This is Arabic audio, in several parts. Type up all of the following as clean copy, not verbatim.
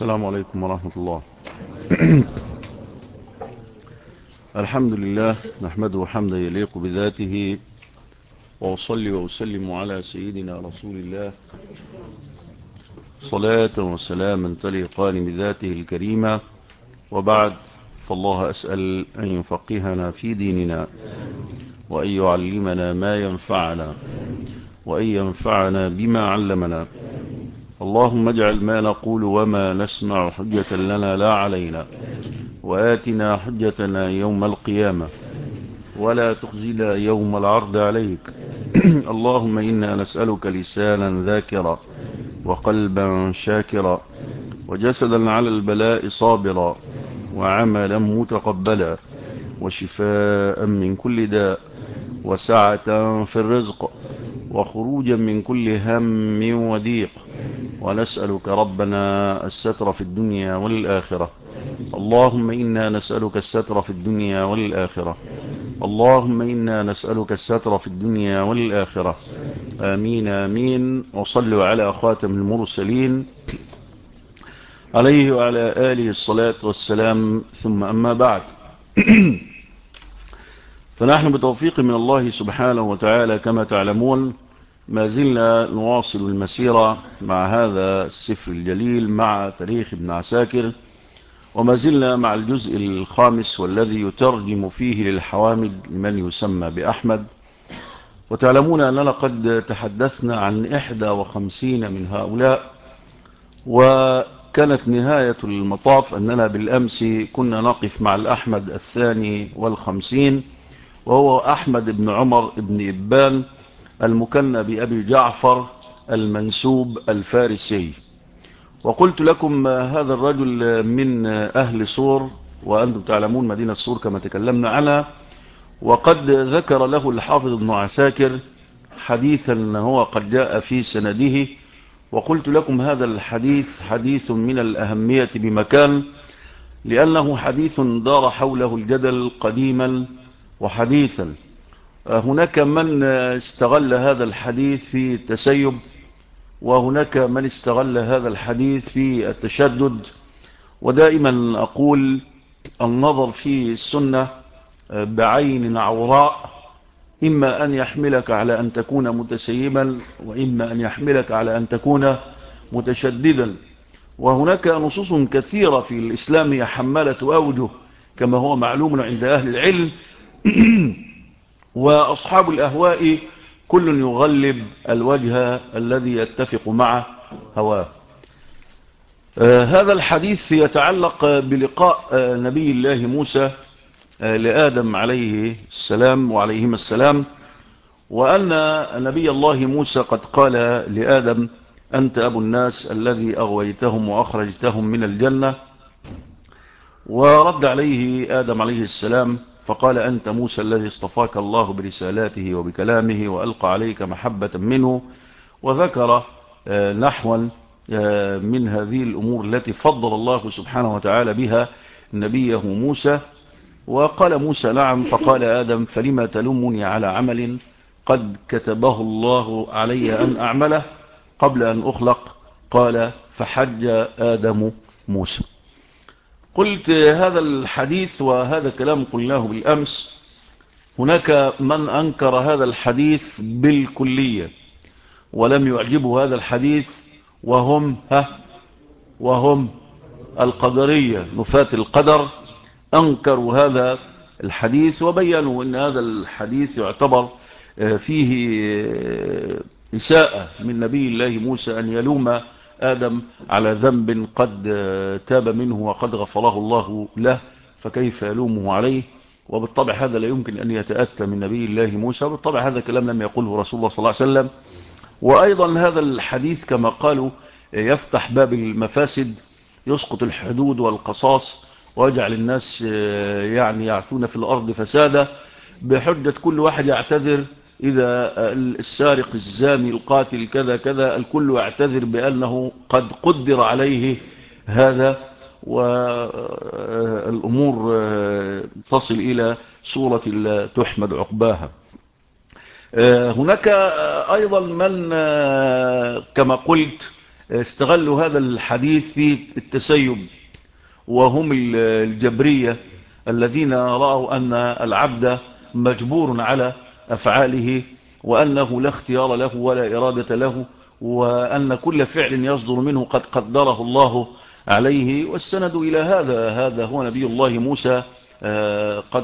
السلام عليكم ورحمة الله. الحمد لله نحمده حمدا يليق بذاته، وأصلي وأسلم على سيدنا رسول الله صلاة وسلاما تليقان بذاته الكريمة، وبعد، فالله أسأل أن يفقهنا في ديننا، وأن يعلمنا ما ينفعنا، وأن ينفعنا بما علمنا. اللهم اجعل ما نقول وما نسمع حجة لنا لا علينا، وآتنا حجتنا يوم القيامة، ولا تخزنا يوم العرض عليك. اللهم إنا نسألك لسانا ذاكرا، وقلبا شاكرا، وجسدا على البلاء صابرا، وعملا متقبلا، وشفاء من كل داء، وسعة في الرزق، وخروجا من كل هم وضيق. ونسألك ربنا الستر في الدنيا والآخرة. اللهم إنا نسألك الستر في الدنيا والآخرة. اللهم إنا نسألك الستر في الدنيا والآخرة. آمين آمين. وصلوا على خاتم المرسلين عليه وعلى آله الصلاة والسلام، ثم أما بعد. فنحن بتوفيق من الله سبحانه وتعالى كما تعلمون ما زلنا نواصل المسيرة مع هذا السفر الجليل، مع تاريخ ابن عساكر، وما زلنا مع الجزء الخامس والذي يترجم فيه للحوامد لمن يسمى بأحمد. وتعلمون أننا قد تحدثنا عن 51 من هؤلاء، وكانت نهاية المطاف أننا بالأمس كنا نقف مع الأحمد 52، وهو أحمد بن عمر بن إبان المكنى بأبي جعفر المنسوب الفارسي. وقلت لكم هذا الرجل من أهل صور، وأنتم تعلمون مدينة صور كما تكلمنا عنها. وقد ذكر له الحافظ ابن عساكر حديثا هو قد جاء في سنده، وقلت لكم هذا الحديث حديث من الأهمية بمكان، لأنه حديث دار حوله الجدل قديما وحديثا. هناك من استغل هذا الحديث في التسيب، وهناك من استغل هذا الحديث في التشدد. ودائما أقول النظر في السنة بعين عوراء إما أن يحملك على أن تكون متسيبا، وإما أن يحملك على أن تكون متشددا. وهناك نصوص كثيرة في الإسلام يحملة أوجه كما هو معلوم عند أهل العلم، وأصحاب الأهواء كل يغلب الوجه الذي يتفق مع هواه. هذا الحديث يتعلق بلقاء نبي الله موسى لآدم عليه السلام وعليهما السلام، وأن نبي الله موسى قد قال لآدم: أنت أبو الناس الذي أغويتهم وأخرجتهم من الجنة. ورد عليه آدم عليه السلام فقال: أنت موسى الذي اصطفاك الله برسالاته وبكلامه وألقى عليك محبة منه. وذكر نحوا من هذه الأمور التي فضل الله سبحانه وتعالى بها نبيه موسى. وقال موسى: نعم. فقال آدم: فلما تلومني على عمل قد كتبه الله علي أن أعمله قبل أن أخلق؟ قال: فحج آدم موسى. قلت هذا الحديث وهذا كلام قلناه بالأمس. هناك من أنكر هذا الحديث بالكلية ولم يعجبه هذا الحديث، وهم القدرية، نفاة القدر، أنكروا هذا الحديث وبيّنوا أن هذا الحديث يعتبر فيه إساءة من نبي الله موسى أن يلوم آدم على ذنب قد تاب منه وقد غفره الله له، فكيف يلومه عليه؟ وبالطبع هذا لا يمكن أن يتأتى من نبي الله موسى، وبالطبع هذا كلام لم يقوله رسول الله صلى الله عليه وسلم. وأيضا هذا الحديث كما قالوا يفتح باب المفاسد، يسقط الحدود والقصاص ويجعل الناس يعني يعثون في الأرض فسادا، بحجة كل واحد يعتذر إذا السارق الزاني القاتل كذا كذا، الكل يعتذر بأنه قد قدر عليه هذا، والأمور تصل إلى صورة لا تحمد عقباها. هناك أيضا من كما قلت استغلوا هذا الحديث في التسيب، وهم الجبرية الذين رأوا أن العبد مجبور على أفعاله، وأنه لا اختيار له ولا إرادة له، وأن كل فعل يصدر منه قد قدره الله عليه. واستندوا إلى هذا هو نبي الله موسى قد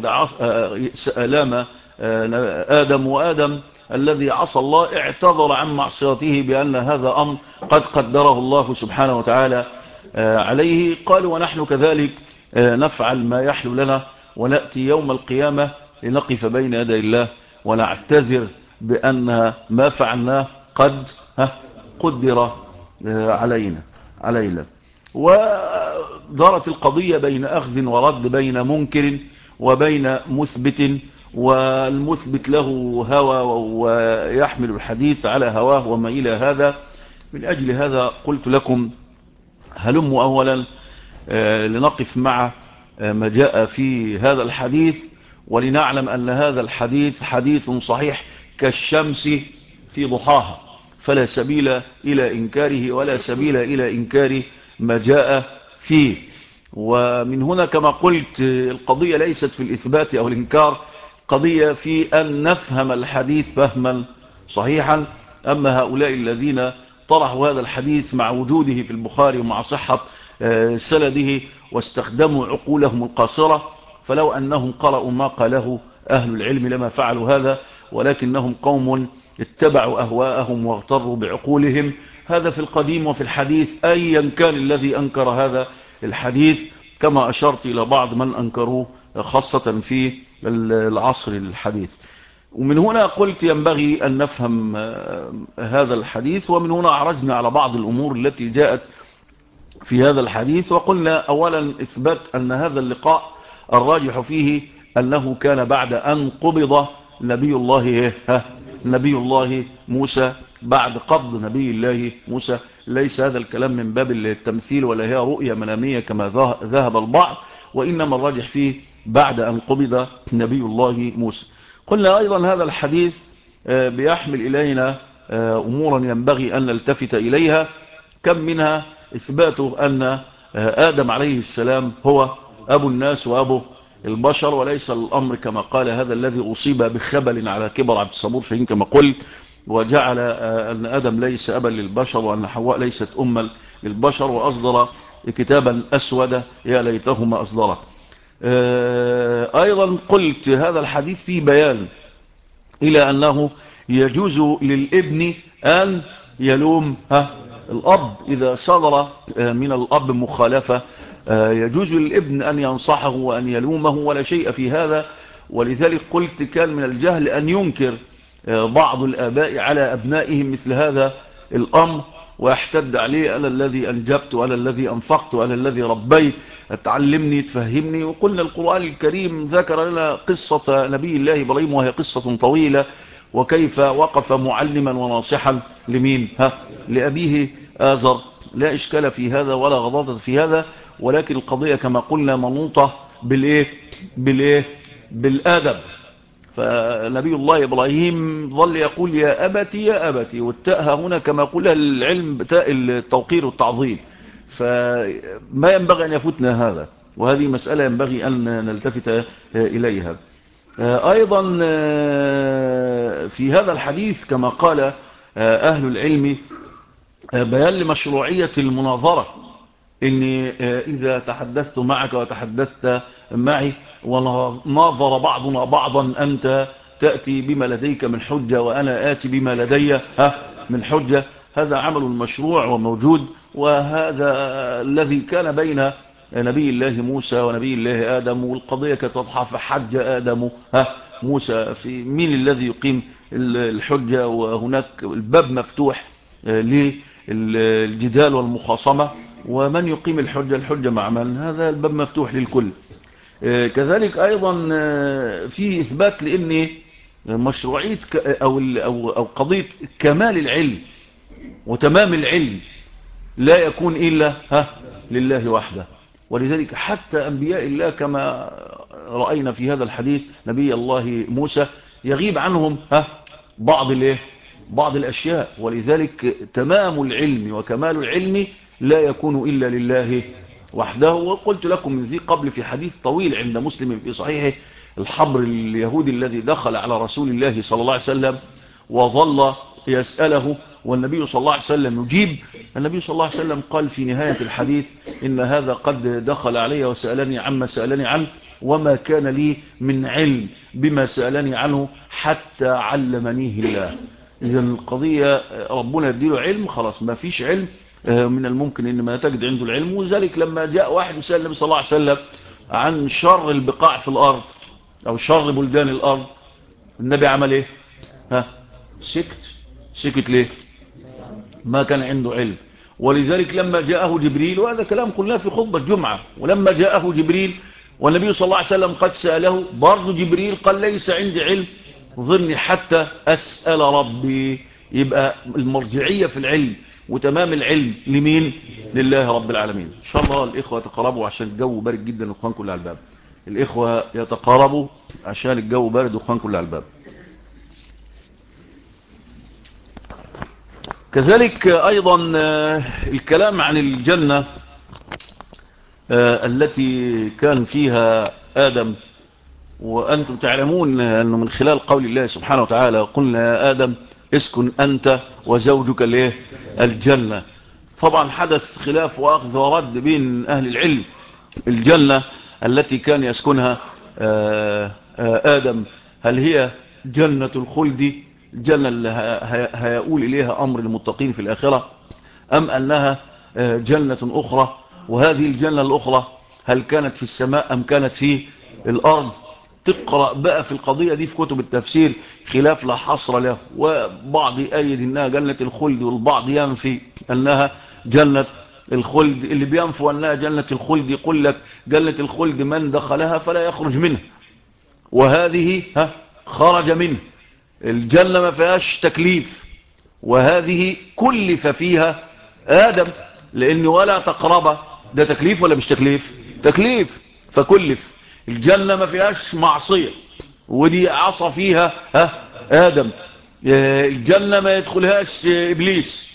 لام آدم، وآدم الذي عصى الله اعتذر عن معصيته بأن هذا أمر قد قدره الله سبحانه وتعالى عليه. قالوا ونحن كذلك نفعل ما يحلو لنا، ونأتي يوم القيامة لنقف بين يدي الله ونعتذر بأن ما فعلناه قد قدر علينا. ودارت القضية بين أخذ ورد، بين منكر وبين مثبت، والمثبت له هوى ويحمل الحديث على هواه وما إلى هذا. من أجل هذا قلت لكم هلموا أولا لنقف مع ما جاء في هذا الحديث، ولنعلم أن هذا الحديث حديث صحيح كالشمس في ضحاها، فلا سبيل إلى إنكاره ولا سبيل إلى إنكار ما جاء فيه. ومن هنا كما قلت القضية ليست في الإثبات أو الإنكار، قضية في أن نفهم الحديث فهما صحيحا. أما هؤلاء الذين طرحوا هذا الحديث مع وجوده في البخاري ومع صحة سنده واستخدموا عقولهم القاصرة، فلو أنهم قرأوا ما قاله أهل العلم لما فعلوا هذا، ولكنهم قوم اتبعوا أهواءهم واغتروا بعقولهم. هذا في القديم وفي الحديث، أيا كان الذي أنكر هذا الحديث، كما أشرت إلى بعض من أنكروه خاصة في العصر الحديث. ومن هنا قلت ينبغي أن نفهم هذا الحديث، ومن هنا أعرجنا على بعض الأمور التي جاءت في هذا الحديث. وقلنا أولا إثبات أن هذا اللقاء الراجح فيه أنه كان بعد أن قبض نبي الله موسى، بعد قبض نبي الله موسى. ليس هذا الكلام من باب التمثيل ولا هي رؤية منامية كما ذهب البعض، وإنما الراجح فيه بعد أن قبض نبي الله موسى. قلنا أيضا هذا الحديث بيحمل إلينا أمورا ينبغي أن نلتفت إليها. كم منها إثباته أن آدم عليه السلام هو أبو الناس وأبو البشر، وليس الأمر كما قال هذا الذي أصيب بخبل على كبر عبد الصبور فهين كما قلت، وجعل أن آدم ليس أبا للبشر وأن حواء ليست أما للبشر، وأصدر كتابا أسود يا ليتهما أصدره. أيضا قلت هذا الحديث فيه بيان إلى أنه يجوز للابن أن يلوم الأب إذا صدر من الأب مخالفة، يجوز للابن أن ينصحه وأن يلومه ولا شيء في هذا. ولذلك قلت كان من الجهل أن ينكر بعض الآباء على أبنائهم مثل هذا الأمر، ويحتد عليه أنا الذي أنجبت وأنا الذي أنفقت وأنا الذي ربيت، تعلمني تفهمني. وقلنا القرآن الكريم ذكر لنا قصة نبي الله إبراهيم وهي قصة طويلة، وكيف وقف معلما وناصحا لمين لأبيه آزر. لا إشكال في هذا ولا غضاضة في هذا، ولكن القضية كما قلنا منوطة بالآدب. فنبي الله إبراهيم ظل يقول يا أبتي يا أبتي، والتاء هنا كما قلها العلم تاء التوقير والتعظيم، فما ينبغي أن يفوتنا هذا، وهذه مسألة ينبغي أن نلتفت إليها. أيضا في هذا الحديث كما قال أهل العلم بيان لمشروعية المناظرة، إني إذا تحدثت معك وتحدثت معي وناظر بعضنا بعضا، أنت تأتي بما لديك من حجة وأنا آتي بما لدي من حجة، هذا عمل مشروع وموجود. وهذا الذي كان بين نبي الله موسى ونبي الله آدم، والقضية كتضحى فحج آدم موسى في مين الذي يقيم الحجة، وهناك الباب مفتوح للجدال والمخاصمة، ومن يقيم الحجة مع من، هذا الباب مفتوح للكل. كذلك أيضا في إثبات لأن مشروعية أو قضية كمال العلم وتمام العلم لا يكون إلا لله وحده. ولذلك حتى أنبياء الله كما رأينا في هذا الحديث نبي الله موسى يغيب عنهم بعض بعض الأشياء. ولذلك تمام العلم وكمال العلم لا يكون إلا لله وحده. وقلت لكم من ذي قبل في حديث طويل عند مسلم في صحيحه، الحبر اليهودي الذي دخل على رسول الله صلى الله عليه وسلم وظل يسأله والنبي صلى الله عليه وسلم يجيب. النبي صلى الله عليه وسلم قال في نهاية الحديث: إن هذا قد دخل علي وسألني عما سألني عنه وما كان لي من علم بما سألني عنه حتى علمنيه الله. إذا القضية ربنا يديله علم، خلاص ما فيش علم من الممكن إن ما تجد عنده العلم. وذلك لما جاء واحد يسأل النبي صلى الله عليه وسلم عن شر البقاع في الأرض أو شر بلدان الأرض، النبي عمل إيه؟ سكت ليه؟ ما كان عنده علم. ولذلك لما جاءه جبريل، وهذا كلام قلناه في خطبة جمعة، ولما جاءه جبريل والنبي صلى الله عليه وسلم قد سأله، برضو جبريل قال: ليس عندي علم، ظني حتى أسأل ربي. يبقى المرجعية في العلم وتمام العلم لمين؟ لله رب العالمين. إن شاء الله الإخوة يتقربوا عشان الجو بارد جدا والإخوان كل على الباب. الإخوة يتقربوا عشان الجو بارد والإخوان كل على الباب. كذلك أيضا الكلام عن الجنة التي كان فيها آدم. وأنتم تعلمون أنه من خلال قول الله سبحانه وتعالى: قلنا يا آدم اسكن أنت وزوجك الجنة. طبعا حدث خلاف وأخذ ورد بين أهل العلم. الجنة التي كان يسكنها آدم، هل هي جنة الخلد، الجنة اللي هيقول إليها أمر المتقين في الآخرة، أم أنها جنة أخرى؟ وهذه الجنة الأخرى هل كانت في السماء أم كانت في الأرض؟ تقرأ بقى في القضية دي في كتب التفسير خلاف لا حصر له، وبعض يأيد أنها جنة الخلد والبعض ينفي أنها جنة الخلد. اللي بينفوا أنها جنة الخلد يقول لك جنة الخلد من دخلها فلا يخرج منها، وهذه خرج منه. الجنة ما فيهاش تكليف، وهذه كلف فيها آدم، لأن ولا تقرب ده تكليف ولا مش تكليف؟ تكليف، فكلف. الجنة ما فيهاش معصية، ودي عصى فيها آدم. الجنة ما يدخلهاش إبليس،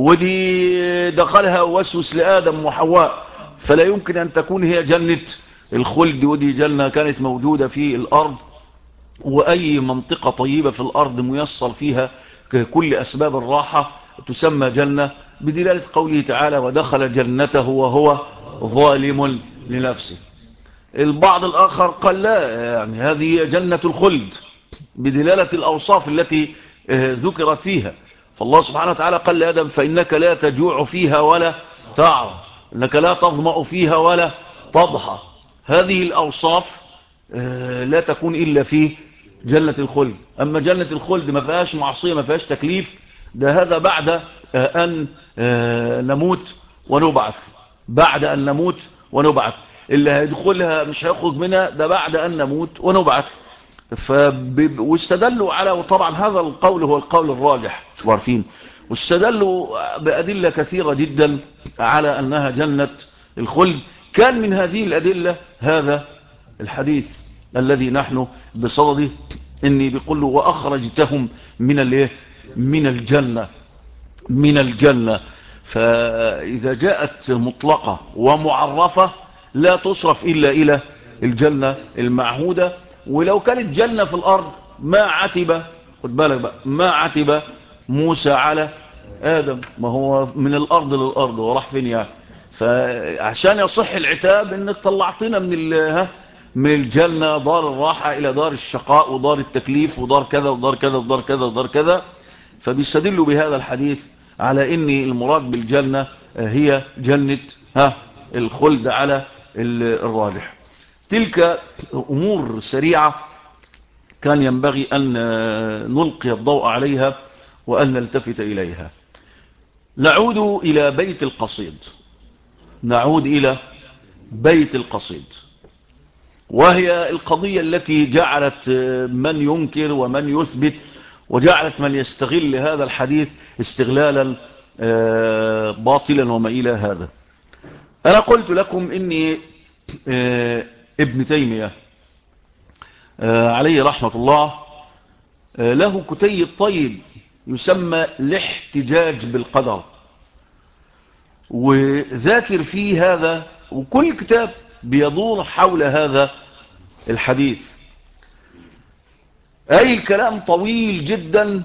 ودي دخلها ووسوس لآدم وحواء، فلا يمكن أن تكون هي جنة الخلد. ودي جنة كانت موجودة في الأرض، وأي منطقة طيبة في الأرض ميسر فيها كل أسباب الراحة تسمى جنة، بدلالة قوله تعالى: ودخل جنته وهو ظالم لنفسه. البعض الآخر قال لا، يعني هذه جنة الخلد بدلالة الأوصاف التي ذكرت فيها. فالله سبحانه وتعالى قال لآدم: فإنك لا تجوع فيها ولا تعرى، إنك لا تظمأ فيها ولا تضحى. هذه الأوصاف لا تكون إلا في جنة الخلد. أما جنة الخلد ما فيهاش معصية، ما فيهاش تكليف، ده هذا بعد أن نموت ونبعث. بعد أن نموت ونبعث. اللي هيدخلها مش هيخرج منها، ده بعد أن نموت ونبعث. واستدلوا على، وطبعا هذا القول هو القول الراجح، مش عارفين، واستدلوا بأدلة كثيرة جدا على أنها جنة الخلد. كان من هذه الأدلة هذا الحديث الذي نحن بصدده، إني بيقول له: وأخرجتهم من الجنة. فإذا جاءت مطلقة ومعرفة لا تصرف إلا إلى الجنة المعهودة. ولو كانت جنة في الأرض ما عتب، خد بالك بقى، ما عتب موسى على آدم، ما هو من الأرض للأرض وراح فين يعني؟ فعشان يصح العتاب إنك طلعتنا من الجنة دار الراحة إلى دار الشقاء ودار التكليف ودار كذا ودار كذا ودار كذا ودار كذا. فبيستدلوا بهذا الحديث على إن المراد بالجنة هي جنة الخلد على الراجح. تلك أمور سريعة كان ينبغي أن نلقي الضوء عليها وأن نلتفت إليها. نعود إلى بيت القصيد، وهي القضية التي جعلت من ينكر ومن يثبت، وجعلت من يستغل هذا الحديث استغلالا باطلا وما إلى هذا. أنا قلت لكم إني ابن تيمية عليه رحمة الله له كتيب طيب يسمى الاحتجاج بالقدر، وذاكر فيه هذا، وكل كتاب بيدور حول هذا الحديث. أي الكلام طويل جدا،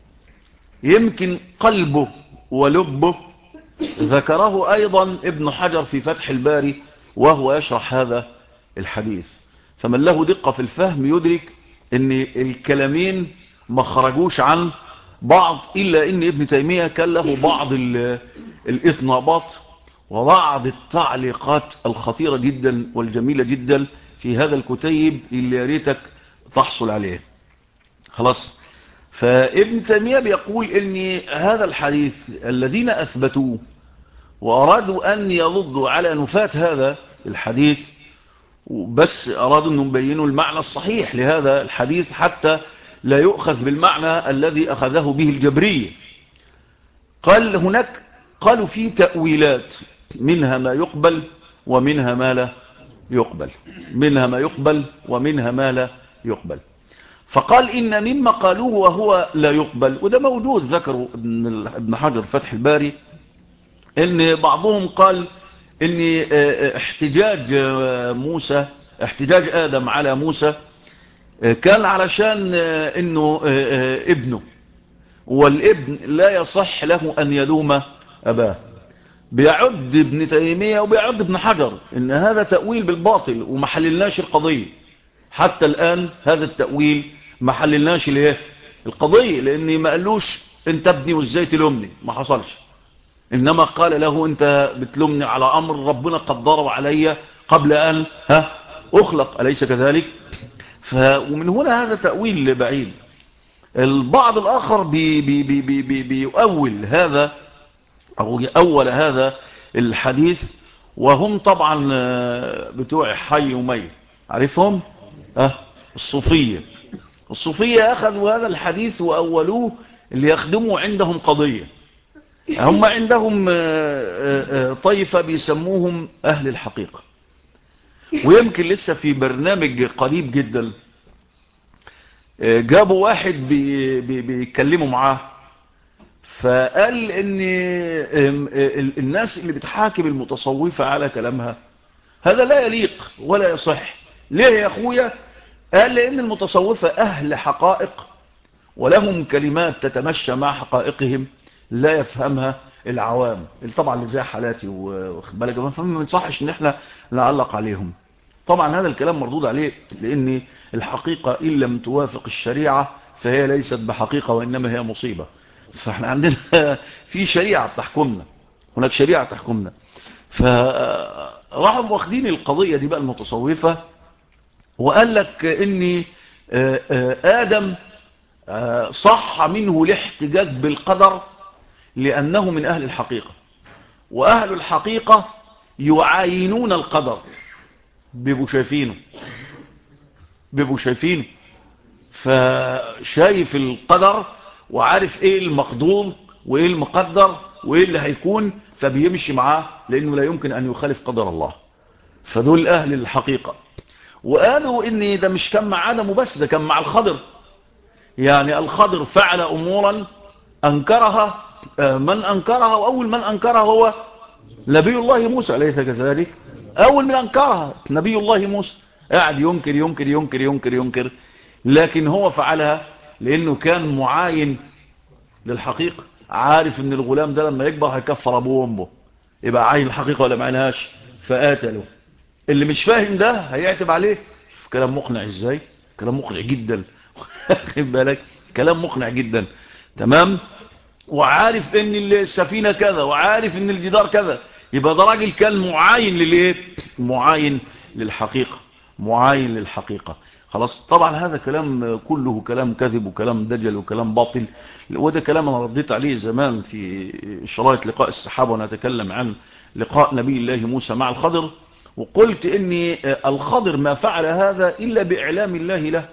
يمكن قلبه ولبه ذكره أيضا ابن حجر في فتح الباري وهو يشرح هذا الحديث. فمن له دقة في الفهم يدرك ان الكلامين ما خرجوش عن بعض، إلا ان ابن تيمية كان له بعض الإطنابات وبعض التعليقات الخطيرة جدا والجميلة جدا في هذا الكتيب اللي ياريتك تحصل عليه. خلاص. فابن تيمية بيقول ان هذا الحديث الذين أثبتوه وأرادوا أن يردوا على نفاة هذا الحديث، بس أرادوا أن يبينوا المعنى الصحيح لهذا الحديث حتى لا يؤخذ بالمعنى الذي أخذه به الجبرية. قال هناك قالوا فيه تأويلات، منها ما يقبل ومنها ما لا يقبل، منها ما يقبل ومنها ما لا يقبل. فقال إن مما قالوه وهو لا يقبل، وده موجود ذكره ابن حجر فتح الباري، ان بعضهم قال ان احتجاج موسى، احتجاج آدم على موسى كان علشان انه ابنه، والابن لا يصح له ان يلوم اباه. بيعد ابن تيمية وبيعد ابن حجر ان هذا تأويل بالباطل وما حللناش القضية حتى الآن. هذا التأويل ما حللناش ليه القضية، لاني ما قالوش انت ابني وازاي تلومني، ما حصلش. إنما قال له أنت بتلومني على أمر ربنا قدره علي قبل أن أخلق، أليس كذلك؟ ومن هنا هذا تأويل بعيد. البعض الآخر بيؤول هذا أو يأول هذا الحديث، وهم طبعا بتوع حي ومي، عارفهم؟ الصوفية. الصوفية أخذوا هذا الحديث وأولوه ليخدموا عندهم قضية. هم عندهم طائفة بيسموهم أهل الحقيقة، ويمكن لسه في برنامج قريب جدا جابوا واحد بيتكلموا معاه، فقال ان الناس اللي بتحاكم المتصوفة على كلامها هذا لا يليق ولا يصح. ليه يا اخويا؟ قال لان المتصوفة اهل حقائق ولهم كلمات تتمشى مع حقائقهم لا يفهمها العوام، طبعا اللي زي حالاتي واخد بالك، فما ينصحش ان احنا نعلق عليهم. طبعا هذا الكلام مردود عليه، لان الحقيقة ان لم توافق الشريعة فهي ليست بحقيقة وانما هي مصيبة. فاحنا عندنا في شريعة بتحكمنا، هناك شريعة تحكمنا. فراحوا واخدين القضية دي بقى المتصوفة، وقال لك ان آدم صح منه الاحتجاج بالقدر لأنه من أهل الحقيقة، وأهل الحقيقة يعاينون القدر، بيبقوا شايفينه، فشايف القدر وعارف ايه المقدور وايه المقدر وايه اللي هيكون، فبيمشي معاه لأنه لا يمكن أن يخالف قدر الله. فدول أهل الحقيقة. وقالوا إن ده مش كان مع آدم وبس، ده كان مع الخضر. يعني الخضر فعل أمورا أنكرها من أنكرها، وأول من أنكرها هو نبي الله موسى، أليس كذلك؟ أول من أنكرها نبي الله موسى، قاعد ينكر ينكر ينكر ينكر ينكر، لكن هو فعلها لأنه كان معاين للحقيقة، عارف ان الغلام ده لما يكبر هيكفر أبوه وأمه، يبقى عاين الحقيقة ولا معناش، فقاتله. اللي مش فاهم ده هيعتب عليه. شوف كلام مقنع ازاي، كلام مقنع جدا خد بالك، كلام مقنع جدا، تمام. وعارف ان السفينة كذا، وعارف ان الجدار كذا، يبقى ده راجل كان معاين للايه، معاين للحقيقة، معاين للحقيقة. خلاص. طبعا هذا كلام كله كلام كذب وكلام دجل وكلام باطل، وده كلام انا رديت عليه زمان في شرايط لقاء السحابة وانا اتكلم عن لقاء نبي الله موسى مع الخضر، وقلت ان الخضر ما فعل هذا الا باعلام الله له،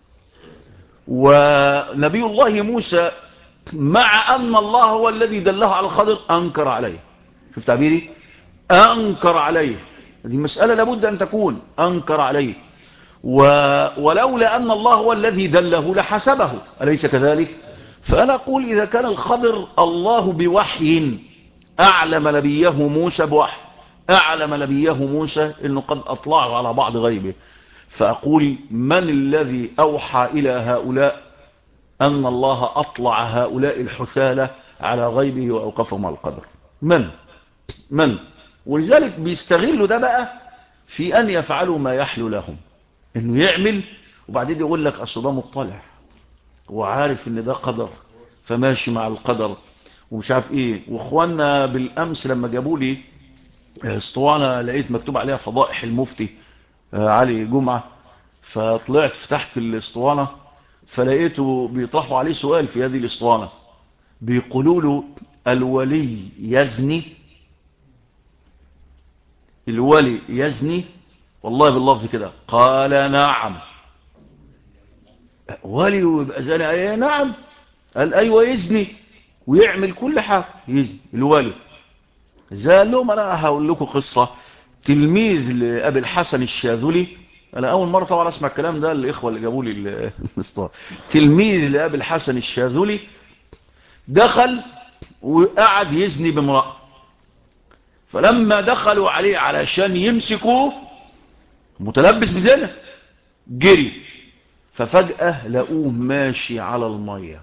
ونبي الله موسى مع أن الله هو الذي دله على الخضر أنكر عليه. شوف تعبيري، أنكر عليه، هذه مسألة لابد أن تكون أنكر عليه، ولولا أن الله هو الذي دله لحسبه، أليس كذلك؟ فأنا أقول إذا كان الخضر الله بوحي أعلم نبيه موسى بوحي، أعلم نبيه موسى أنه قد أطلعه على بعض غيبه، فأقول من الذي أوحى إلى هؤلاء أن الله أطلع هؤلاء الحثالة على غيبه وأوقفهم على القدر؟ من؟ ولذلك بيستغلوا ده بقى في أن يفعلوا ما يحلو لهم، أنه يعمل وبعدين يقول لك أصل ده مطلع وعارف أن ده قدر فماشي مع القدر ومش عارف إيه. وإخواننا بالأمس لما جابوا لي اسطوانة لقيت مكتوب عليها فضائح المفتي علي جمعة، فطلعت فتحت الاسطوانة فلقيته بيطرحوا عليه سؤال في هذه الاسطوانة، بيقولوا له الولي يزني؟ الولي يزني والله باللفظ كده؟ قال نعم. ولي ويبقى زاني؟ ايه نعم. قال ايوه يزني ويعمل كل حاجة يزني الولي. قال لهم انا هقول لكم قصة. تلميذ لأبي الحسن الشاذلي، انا اول مرة طبعا اسمع الكلام ده، الاخوة اللي جابوا لي الاسطوانة. تلميذ لأبي الحسن الشاذلي دخل وقعد يزني بامرأة، فلما دخلوا عليه علشان يمسكوه متلبس بزنا جري، ففجأة لقوه ماشي على المية.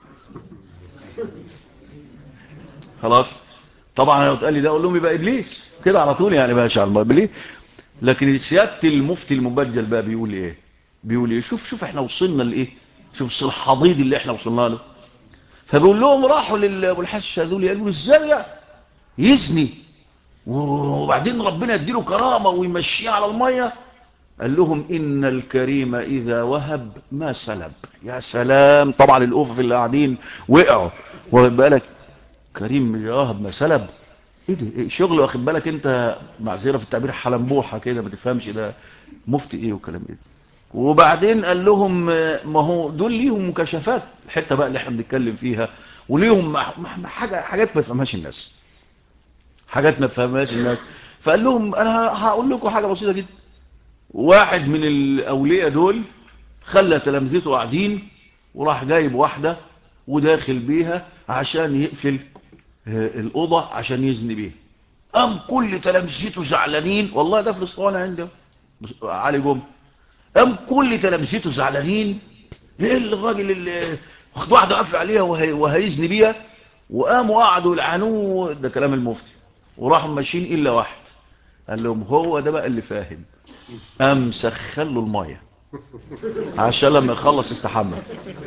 خلاص طبعا لو تقال لي ده اقول لهم يبقى ابليس كده على طول، يعني ماشي على المية ابليس. لكن سيادة المفتي المبجل بقى بيقول ايه؟ بيقول ايه؟ شوف احنا وصلنا لايه، شوف الحضيض اللي احنا وصلنا له. فبيقول لهم راحوا لابو الحسن الشاذلي قالوا ازاي يزني وبعدين ربنا يديله كرامة ويمشيه على المية؟ قال لهم إن الكريم إذا وهب ما سلب. يا سلام، طبعا الأوفة اللي قاعدين وقعوا. واخد بالك؟ كريم إذا وهب ما سلب، ايه ده؟ إيه شغل؟ واخد بالك انت؟ معذرة في التعبير حلنبوحة كده ما تفهمش ده مفتي ايه وكلام ايه. وبعدين قال لهم ما هو دول ليهم مكاشفات، الحتة بقى اللي احنا بنتكلم فيها، وليهم حاجات ما يفهمهاش الناس، حاجات ما يفهمهاش الناس. فقال لهم انا هقول لكم حاجة بسيطة جدا. واحد من الاولياء دول خلى تلامذته قاعدين وراح جايب واحدة وداخل بيها عشان يقفل الأوضة عشان يزني بيها. قام كل تلامذته زعلانين، والله ده في الاسطوانة عندي علي جم. قام كل تلامذته زعلانين، ايه الراجل اللي واخد واحدة قافل عليها وهيزني بيها؟ وقاموا قعدوا يلعنوه، ده كلام المفتي، وراحوا ماشيين الا واحد قال لهم هو ده بقى اللي فاهم، قام سخن له الميه عشان لما يخلص يستحمى.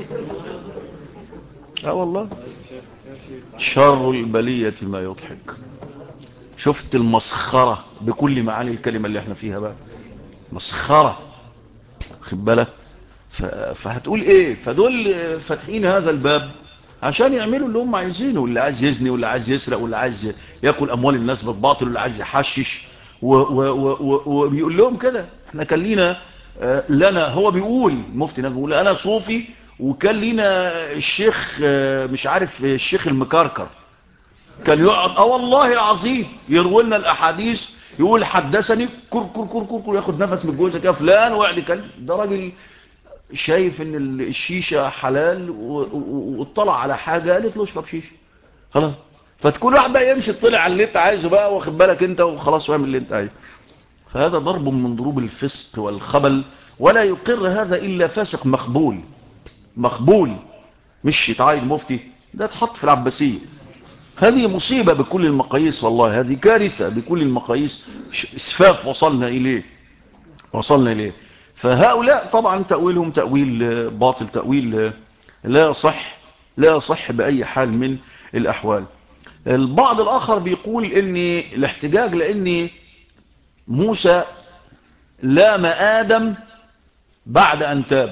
والله شر البلية ما يضحك. شفت المسخرة بكل معاني الكلمة اللي احنا فيها بقى، مسخرة، خد بالك. فهتقول ايه؟ فدول فاتحين هذا الباب عشان يعملوا اللي هم عايزينه، واللي عايز يزني واللي عايز يسرق واللي عايز ياكل اموال الناس بالباطل واللي عايز يحشش وبيقول لهم كده. احنا كان لينا لنا، هو بيقول مفتي نبي بيقول انا صوفي، وكان لينا الشيخ مش عارف الشيخ المكركر كان يقعد والله العظيم يروي لنا الاحاديث، يقول حدثني كر كر كر كر كر، ياخد نفس من الجوزه كده فلان وقعد يتكلم. ده راجل شايف ان الشيشه حلال واطلع على حاجه قالت له اشرب شيشه خلاص. فتكون واحد بقى يمشي طلع على اللي انت عايزه بقى، واخد بالك انت، وخلاص واعمل اللي انت عايزه. فهذا ضرب من ضروب الفسق والخبل، ولا يقر هذا الا فاسق مقبول. مقبول مش يتعايد مفتي، ده اتحط في العباسيه. هذه مصيبه بكل المقاييس، والله هذه كارثه بكل المقاييس، اسفاف وصلنا اليه. فهؤلاء طبعا تأويلهم تأويل باطل، تأويل لا يصح بأي حال من الأحوال. البعض الآخر بيقول ان الاحتجاج لأن موسى لام آدم بعد أن تاب،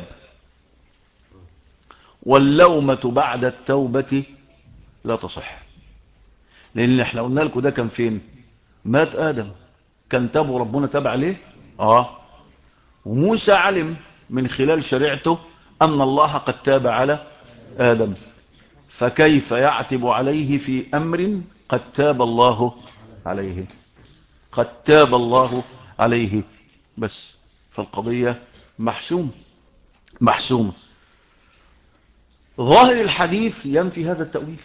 واللومة بعد التوبة لا تصح. لأن احنا قلنا لكم ده كان فين؟ مات آدم، كان تاب وربنا تاب عليه. وموسى علم من خلال شريعته أن الله قد تاب على آدم، فكيف يعتب عليه في أمر قد تاب الله عليه؟ قد تاب الله عليه. بس فالقضية محسومة. ظاهر الحديث ينفي هذا التأويل.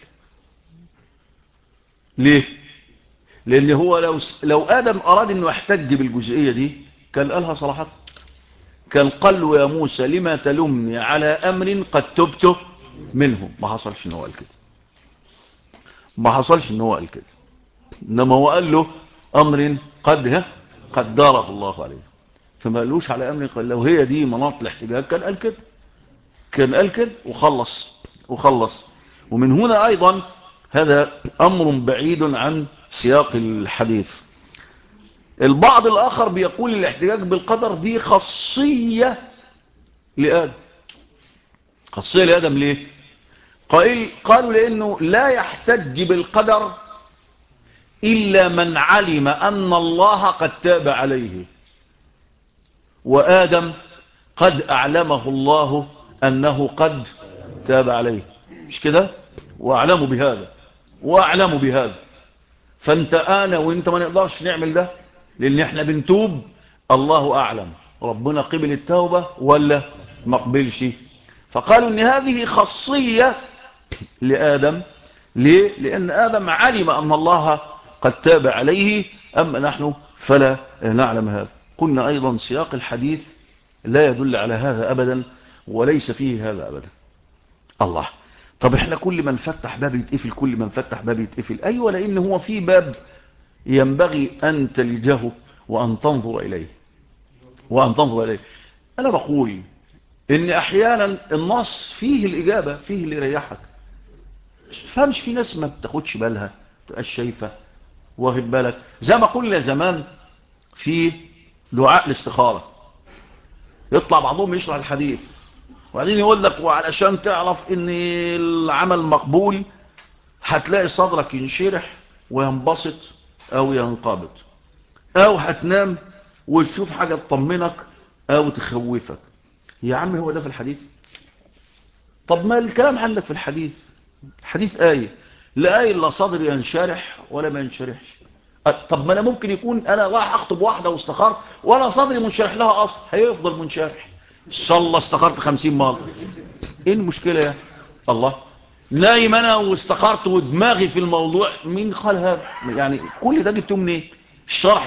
ليه؟ لأن هو لو آدم أراد أنه يحتج بالجزئية دي كان قالها صراحة، كان قال له يا موسى لما تلومني على أمر قد تبت منه. ما حصلش أنه قال كده، ما حصلش أنه قال كده، إنما هو قال له أمر قد قدره الله عليه، فما قالوش على أمر قال. لو هي دي مناط الاحتجاج كان قال كده، كان قال كده وخلص. ومن هنا أيضا هذا أمر بعيد عن سياق الحديث. البعض الآخر بيقول الاحتجاج بالقدر دي خاصية لآدم. خاصية لآدم ليه؟ قالوا لأنه لا يحتج بالقدر إلا من علم أن الله قد تاب عليه، وآدم قد أعلمه الله أنه قد تاب عليه، مش كده؟ وأعلم بهذا. فأنت أنا وإنت ما نقدرش نعمل ده، لأن إحنا بنتوب الله أعلم ربنا قبل التوبة ولا ما قبلش. فقالوا إن هذه خاصية لآدم. ليه؟ لأن آدم علم أن الله قد تاب عليه، أما نحن فلا نعلم هذا. قلنا أيضا سياق الحديث لا يدل على هذا أبدا، وليس فيه هذا أبدا. الله، طب احنا كل من فتح باب يتقفل، أيوة، لأن هو في باب ينبغي أن تلجه وأن تنظر إليه. أنا بقول إن أحيانا النص فيه الإجابة، فيه اللي يريحك. فهمش في ناس ما بتاخدش بالها، تبقاش شايفة، واخد بالك، زي ما قلنا زمان في دعاء الاستخارة، يطلع بعضهم يشرح الحديث وبعدين يقول لك وعلشان تعرف ان العمل مقبول هتلاقي صدرك ينشرح وينبسط او ينقبض، او هتنام وتشوف حاجة تطمنك او تخوفك. يا عم هو ده في الحديث؟ طب ما الكلام عندك في الحديث آية، لا آية لا صدر ينشرح ولا ما ينشرحش. طب ما انا ممكن يكون انا رايح اخطب واحدة واستخار ولا صدري منشرح لها اصلا، هيفضل منشرح ان شاء الله استخرت 50 مرة، ايه المشكلة يا الله؟ نايم انا واستخرت ودماغي في الموضوع، مين قال هذا؟ يعني كل ده جبته منين؟ الشرح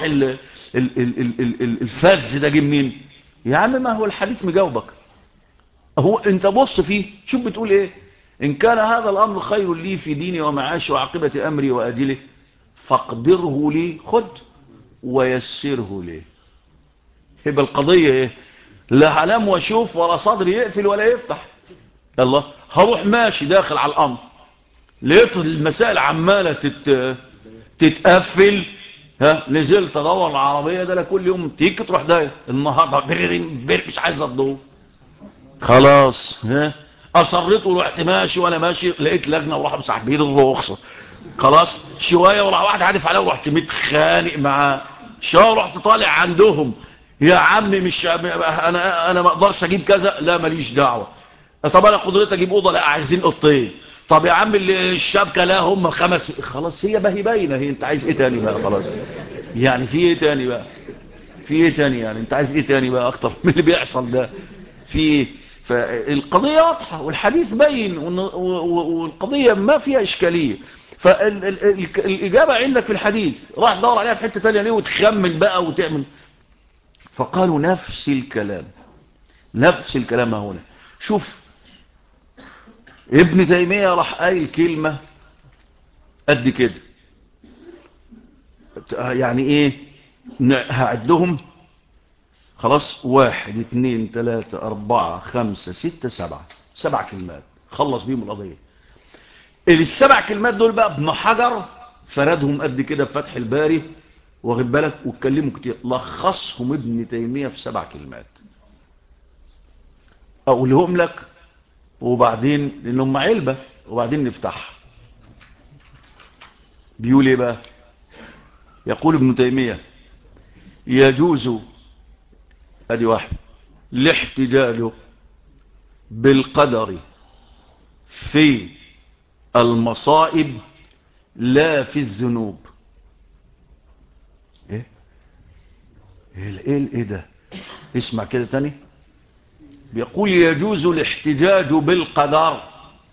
الفز ده جه منين؟ يا عم ما هو الحديث مجاوبك، هو انت بص فيه شوف بتقول ايه. ان كان هذا الامر خير لي في ديني ومعاشي وعاقبة امري واجله فاقدره لي، خد ويسره لي. يبقى القضية ايه؟ لا هنام واشوف ولا صدري يقفل ولا يفتح. الله، هروح ماشي داخل على الامر، لقيت المسائل عمالة تتقفل، نزلت ادور العربية ده كل يوم تيجي تروح داير النهارده مش عايز الضوء، خلاص اصريت ورحت ماشي، وانا ماشي لقيت لجنة وراحوا مسحبين الرخصة، خلاص شوية وراح واحد عادف عليه ورحت متخانق معاه شوية، ورحت طالع عندهم يا عم مش انا ما اقدرش اجيب كذا، لا ماليش دعوة. طب انا قدرت اجيب اوضه، لا عايزين اوضتين. طب يا عم الشبكه لا هم 5، خلاص هي باينه هي، انت عايز ايه تاني بقى؟ خلاص يعني في ايه تاني بقى؟ يعني انت عايز ايه تاني بقى اكتر من اللي بيحصل ده؟ في ايه؟ فالقضيه واضحه والحديث باين والقضيه ما فيها اشكاليه. فالاجابه عندك في الحديث، راح تدور عليها في حته تانيه ليه وتخمن بقى وتعمل؟ فقالوا نفس الكلام هنا. شوف ابن تيمية راح قايل كلمة قد كده، يعني ايه؟ هعدهم خلاص، 1 2 3 4 5 6 7 كلمات خلص بيهم القضية. ال7 كلمات دول بقى ابن حجر فردهم قد كده في فتح الباري، واخد بالك، واتكلموا كتير، لخصهم ابن تيمية في 7 كلمات. اقولهم لك وبعدين لانهم علبة وبعدين نفتحها. بيقول ايه بقى؟ يقول ابن تيمية يجوز، ادي واحد، الاحتجاج بالقدر في المصائب لا في الذنوب. ايه ده؟ اسمع كده تاني. بيقول يجوز الاحتجاج بالقدر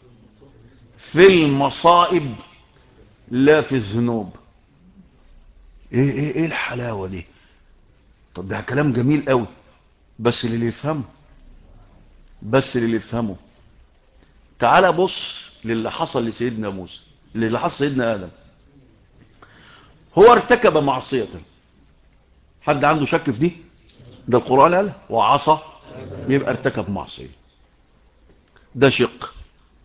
في المصائب لا في الذنوب. ايه الحلاوة دي؟ طب ده كلام جميل قوي، بس اللي يفهمه تعال بص للي حصل لسيدنا موسى، اللي حصل سيدنا آدم. هو ارتكب معصية، حد عنده شك في دي؟ ده القرآن قال وعصى، يبقى ارتكب معصية، ده شق.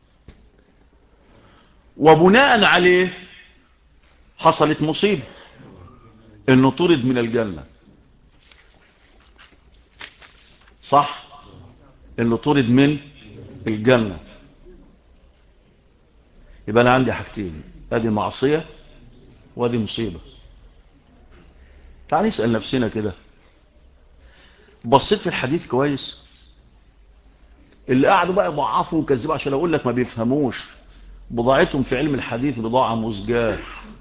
وبناء عليه حصلت مصيبة، انه طرد من الجنة. صح، انه طرد من الجنة. يبقى انا عندي حاجتين، ادي معصية وادي مصيبة. تعال نسأل نفسنا كده، بصيت في الحديث كويس؟ اللي قاعدوا بقى يضعفوا وكذبوا عشان اقول لك ما بيفهموش، بضاعتهم في علم الحديث بضاعة مزجاة.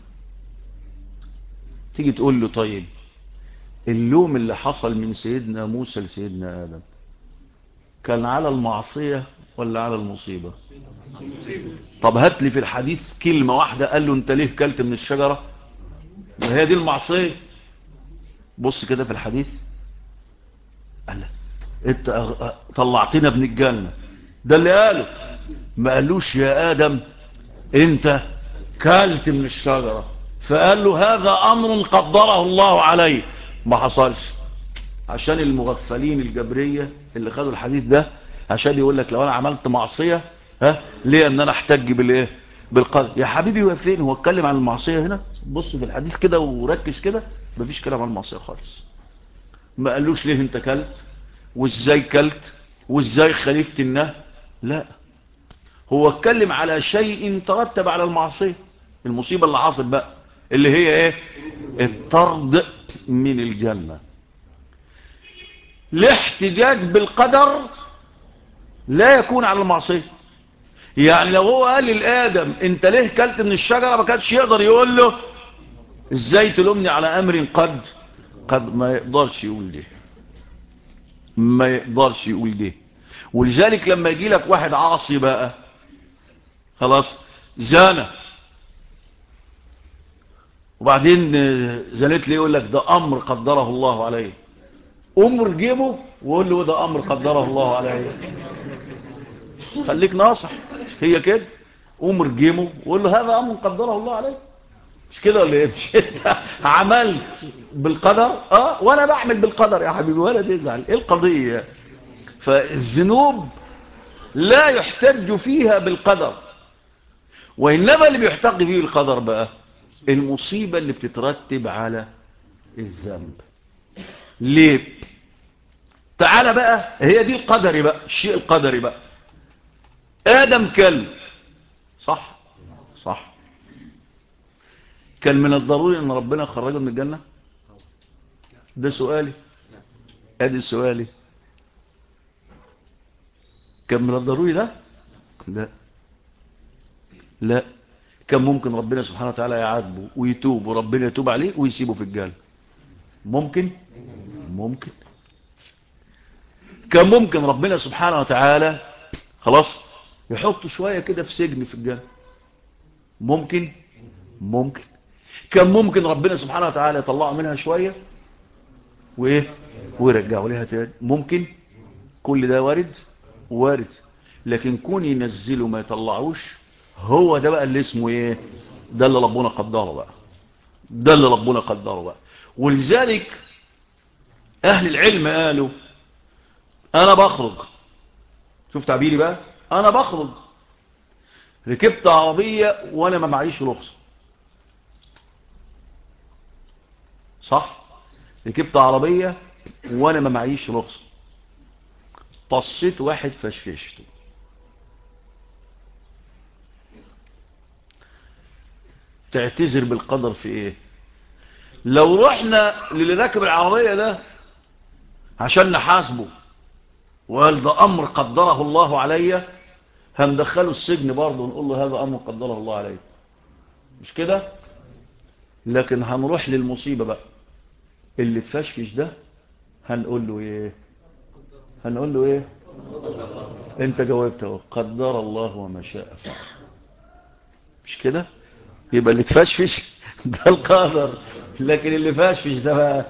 تيجي تقول له طيب اللوم اللي حصل من سيدنا موسى لسيدنا آدم كان على المعصية ولا على المصيبة؟ طب هات لي في الحديث كلمة واحدة قال له انت ليه كلت من الشجرة وهي دي المعصية. بص كده في الحديث، قال له انت طلعتنا من الجنة، ده اللي قاله. ما قالوش يا آدم انت كلت من الشجرة، فقال له هذا امر قدره الله عليه. ما حصلش، عشان المغفلين الجبرية اللي خدوا الحديث ده عشان يقول لك لو انا عملت معصية ليه ان انا احتج بالايه؟ بالقدر. يا حبيبي هو فين؟ هو اتكلم عن المعصية هنا؟ بص في الحديث كده وركز كده، مفيش كلام عن المعصية خالص. ما قالوش ليه انت كلت وازاي كلت وازاي خالفت النهي، لا، هو اتكلم على شيء ترتب على المعصية، المصيبة اللي حصل بقى اللي هي ايه؟ الطرد من الجنة. الاحتجاج بالقدر لا يكون على المعصية. يعني لو هو قال للآدم انت ليه كلت من الشجرة، ما كانش يقدر يقول له ازاي تلومني على امر قد ما يقدرش يقول ليه، ما يقدرش يقول ليه. ولذلك لما يجي لك واحد عاصي بقى خلاص زانى وبعدين زنت ليه، يقول لك ده امر قدره الله عليه. امر جيبه وقول له ده امر قدره الله عليه. خليك ناصح، هي كده، امر جيبه وقول له هذا امر قدره الله عليه. مش كده ولا ايه؟ مش انت عملت بالقدر؟ وانا بعمل بالقدر يا حبيبي ولا تزعل، ايه القضيه؟ فالذنوب لا يحتج فيها بالقدر، وانما اللي بيحتج فيه القدر بقى المصيبه اللي بتترتب على الذنب. ليه؟ تعالى بقى، هي دي القدري بقى، الشيء القدري بقى. ادم كلب، صح صح، كان من الضروري ان ربنا خرجه من الجنه؟ ده سؤالي، ادي سؤالي، كان من الضروري ده؟ لا لا، كان ممكن ربنا سبحانه وتعالى يعاتبه ويتوب وربنا يتوب عليه ويسيبه في الجنة. ممكن كان ممكن ربنا سبحانه وتعالى خلاص يحط شوية كده في سجن في الجنة. ممكن كان ممكن ربنا سبحانه وتعالى يطلعه منها شوية وايه ويرجعه لها تاني. ممكن، كل ده وارد، لكن كون ينزله ما يطلعوش، هو ده بقى اللي اسمه ايه؟ ده اللي ربنا قدره بقى. ولذلك اهل العلم قالوا انا بخرج، شوف تعبيري بقى، انا بخرج ركبت عربية وانا ما معيش رخصة، صح؟ ركبت عربية وانا ما معيش رخصة، طصيت واحد فشفشته، تعتذر بالقدر في ايه؟ لو رحنا للي راكب العربية ده عشان نحاسبه وقال ده امر قدره الله عليا، هندخله السجن برضه ونقول له هذا امر قدره الله عليا، مش كده؟ لكن هنروح للمصيبة بقى اللي تفشفش ده، هنقول له ايه؟ انت جاوبت اهو، قدر الله وما شاء فعل. مش كده؟ يبقى اللي تفشفش ده القدر، لكن اللي فشفش ده بقى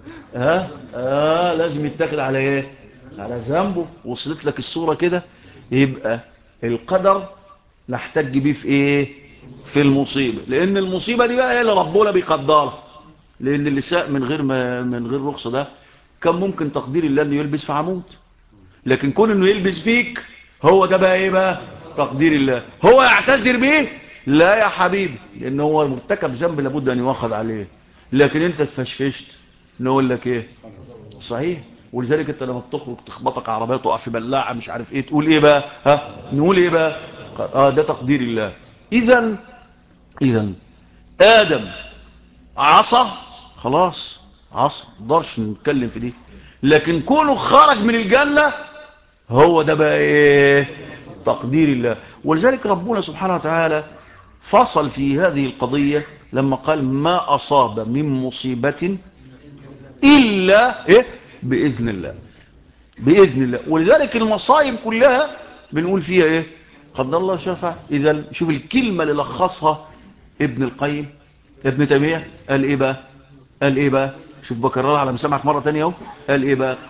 لازم يتاخد على ايه؟ على ذنبه. وصلت لك الصورة كده؟ يبقى القدر نحتج بيه في ايه؟ في المصيبة، لان المصيبة دي بقى هي اللي ربنا بيقدرها. لان اللي ساء من غير رخصة ده كان ممكن تقدير الله انه يلبس في عمود، لكن كون انه يلبس فيك هو ده بقى ايه بقى؟ تقدير الله. هو يعتذر بيه؟ لا يا حبيبي، لان هو مرتكب ذنب لابد ان يؤخذ عليه. لكن انت اتفشفشت، نقول لك ايه؟ صحيح. ولذلك انت لما بتخرج تخبطك عربيه تقع في بلاعه مش عارف ايه، تقول ايه بقى؟ نقول ايه بقى؟ ده تقدير الله. اذا ادم عصى، خلاص عصى، ما نقدرش نتكلم في دي. لكن كونه خرج من الجنه هو ده بقى ايه؟ تقدير الله. ولذلك ربنا سبحانه وتعالى فصل في هذه القضيه لما قال ما اصاب من مصيبه إلا إيه؟ بإذن الله. بإذن الله. ولذلك المصائب كلها بنقول فيها إيه؟ قدر الله شفع. إذا شوف الكلمة اللي لخصها ابن القيم، ابن تيمية، قال إيه بقى؟ قال إيه بقى؟ شوف بكررها على مسامعك مرة تانية اهو. قال إيه بقى؟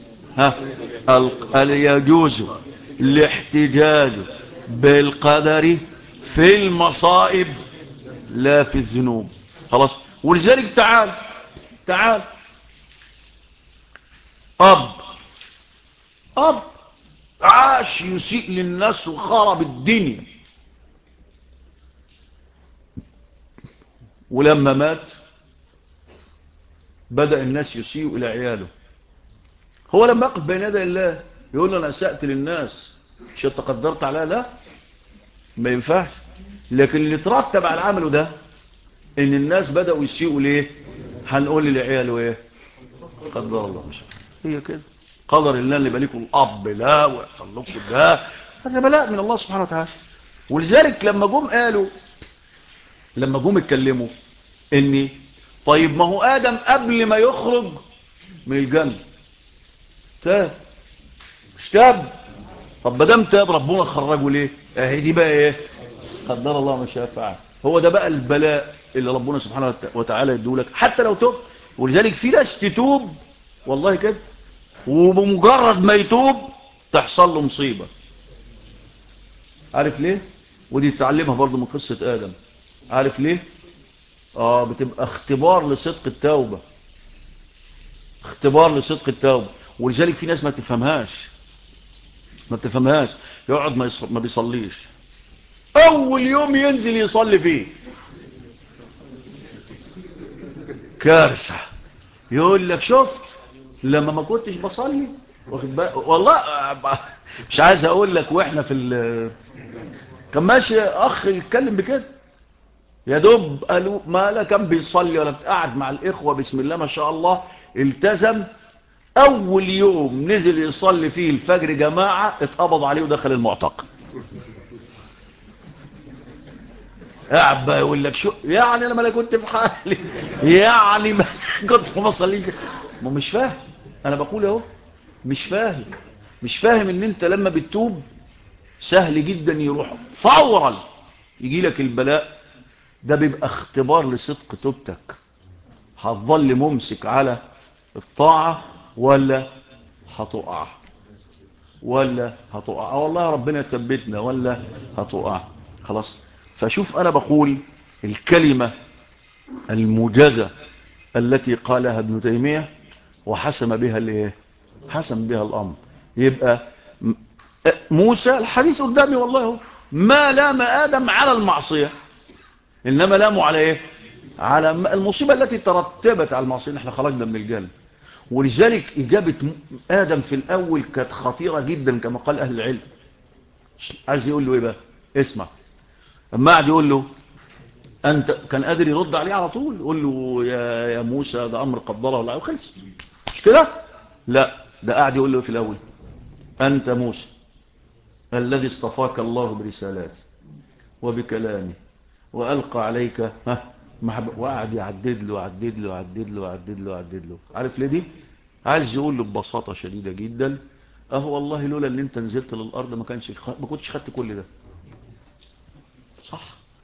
قال يجوز الاحتجاج بالقدر في المصائب لا في الذنوب. خلاص. ولذلك تعال أب عاش يسيء للناس وخرب الدنيا، ولما مات بدأ الناس يسيئوا إلى عياله. هو لما يقف بين يدي الله يقول له أنا أسأت للناس مش تقدرت عليها؟ لا، ما ينفعش. لكن اللي ترتب على عمله ده إن الناس بدأوا يسيئوا ليه؟ هنقول لعياله إيه؟ قدر الله مش هي كده. قدر الله اللي بالكم الأب لا ويحصل لكم ده، هذا بلاء من الله سبحانه وتعالى. ولذلك لما جم اتكلموا اني طيب ما هو آدم قبل ما يخرج من الجنة مش تاب؟ طب ما دام تاب ربنا خرجه ليه؟ اهي دي بقى ايه؟ قدر الله ما شاء فعل. هو ده بقى البلاء اللي ربنا سبحانه وتعالى يدولك حتى لو تب. ولذلك في ناس تتوب والله كده، وبمجرد ما يتوب تحصل له مصيبة. عارف ليه؟ ودي تتعلمها برضو من قصة آدم. عارف ليه؟ بتبقى اختبار لصدق التوبة، اختبار لصدق التوبة. ولذلك في ناس ما تفهمهاش يقعد ما بيصليش، اول يوم ينزل يصلي فيه كارثة. يقول لك شفت لما ما كنتش بصلي؟ واخد بالك والله. مش عايز اقول لك واحنا كان ماشي اخ يتكلم بكده، يا دوب قالوا ما لا كان بيصلي ولا قاعد مع الاخوه بسم الله ما شاء الله، التزم. اول يوم نزل يصلي فيه الفجر جماعه اتقبض عليه ودخل المعتقل. قاعد بقى يقول لك شو يعني انا ما كنت في حالي، يعني ما كنت ما بصليش. ما مش فاهم. انا بقول اهو مش فاهم ان انت لما بتتوب سهل جدا يروح فورا يجي لك البلاء. ده بيبقى اختبار لصدق توبتك، هتظل ممسك على الطاعة ولا هتقع والله ربنا يثبتنا ولا هتقع. خلاص. فشوف انا بقول الكلمة الموجزة التي قالها ابن تيمية وحسم بها الايه؟ حسم بها الامر. يبقى موسى الحديث قدامي والله ما لام آدم على المعصية، إنما لاموا على إيه؟ على المصيبة التي ترتبت على المعصية. احنا خرجنا من الجنة. ولذلك إجابة آدم في الأول كانت خطيرة جدا كما قال أهل العلم. عايز يقول له إيه بقى؟ اسمع. أما قاعد يقول له أنت، كان قادر يرد عليه على طول يقول له يا موسى ده أمر قدره الله وخلص، مش كده؟ لا، ده قاعد يقول له في الأول أنت موسى الذي اصطفاك الله برسالاته وبكلامه وألقى عليك محبة. وقعد يعدد له. عارف ليه دي؟ عايز يقول له ببساطة شديدة جدا والله لولا ان انت نزلت للأرض ما كنتش خدت كل ده. صح؟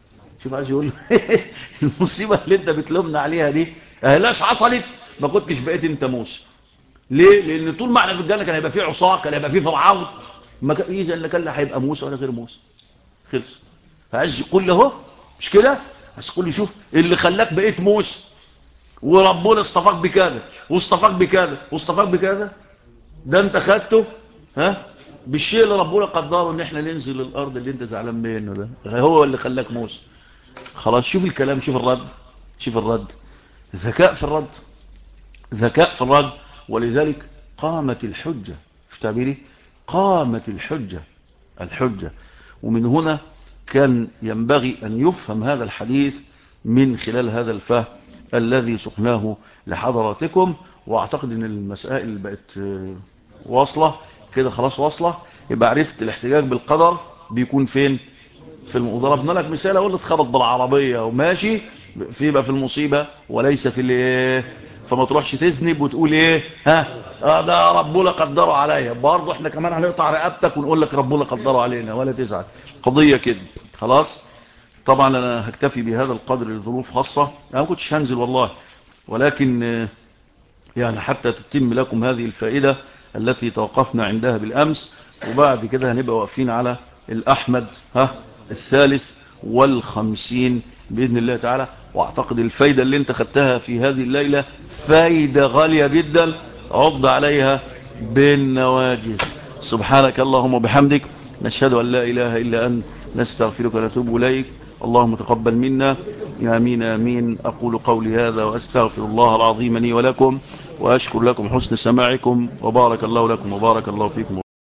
شوف عايز يقول المصيبة اللي انت بتلومنا عليها دي اهلاش حصلت ما كنتش بقيت انت موسى. ليه؟ لان طول ما احنا في الجنة كان هيبقى فيه عصاة، كان هيبقى فيه فرعون، ما كان اذا اللي كان لا هيبقى موسى ولا غير موسى. خلص. فعايز يقول له اهو مش كده، عايز يقول لي شوف اللي خلاك بقيت موسى وربنا اصطفاك بكذا واصطفاك بكذا واصطفاك بكذا، ده انت خدته ها بالشيء اللي ربنا قدره ان احنا ننزل الارض اللي انت زعلان منه ده، هو اللي خلاك موسى. خلاص شوف الكلام، شوف الرد، شوف الرد، ذكاء في الرد، ذكاء في الرد. ولذلك قامت الحجة، شوف تعبيري، قامت الحجة، الحجة. ومن هنا كان ينبغي أن يفهم هذا الحديث من خلال هذا الفهم الذي سقناه لحضراتكم. واعتقد ان المسائل بقت واصلة كده، خلاص واصلة. يبقى عرفت الاحتجاج بالقدر بيكون فين؟ في ضربنا لك مثال، اقول اتخبط بالعربية وماشي في بقى في المصيبة وليس في الايه. فما تروحش تذنب وتقول ايه ده ربنا قدره عليا، برضه احنا كمان هنقطع رقبتك ونقول لك ربنا قدره علينا، ولا تزعل. قضية كده خلاص. طبعا انا هكتفي بهذا القدر لظروف خاصة، انا ما كنتش هنزل والله، ولكن يعني حتى تتم لكم هذه الفائدة التي توقفنا عندها بالأمس. وبعد كده هنبقى واقفين على الأحمد الثالث والخمسين بإذن الله تعالى. واعتقد الفايدة اللي انت خدتها في هذه الليلة فايدة غالية جدا، عض عليها بالنواجذ. سبحانك اللهم وبحمدك، نشهد أن لا إله إلا أنت، نستغفرك ونتوب إليك. اللهم تقبل منا، آمين آمين. أقول قولي هذا وأستغفر الله العظيم لي ولكم، وأشكر لكم حسن سماعكم، وبارك الله لكم وبارك الله فيكم.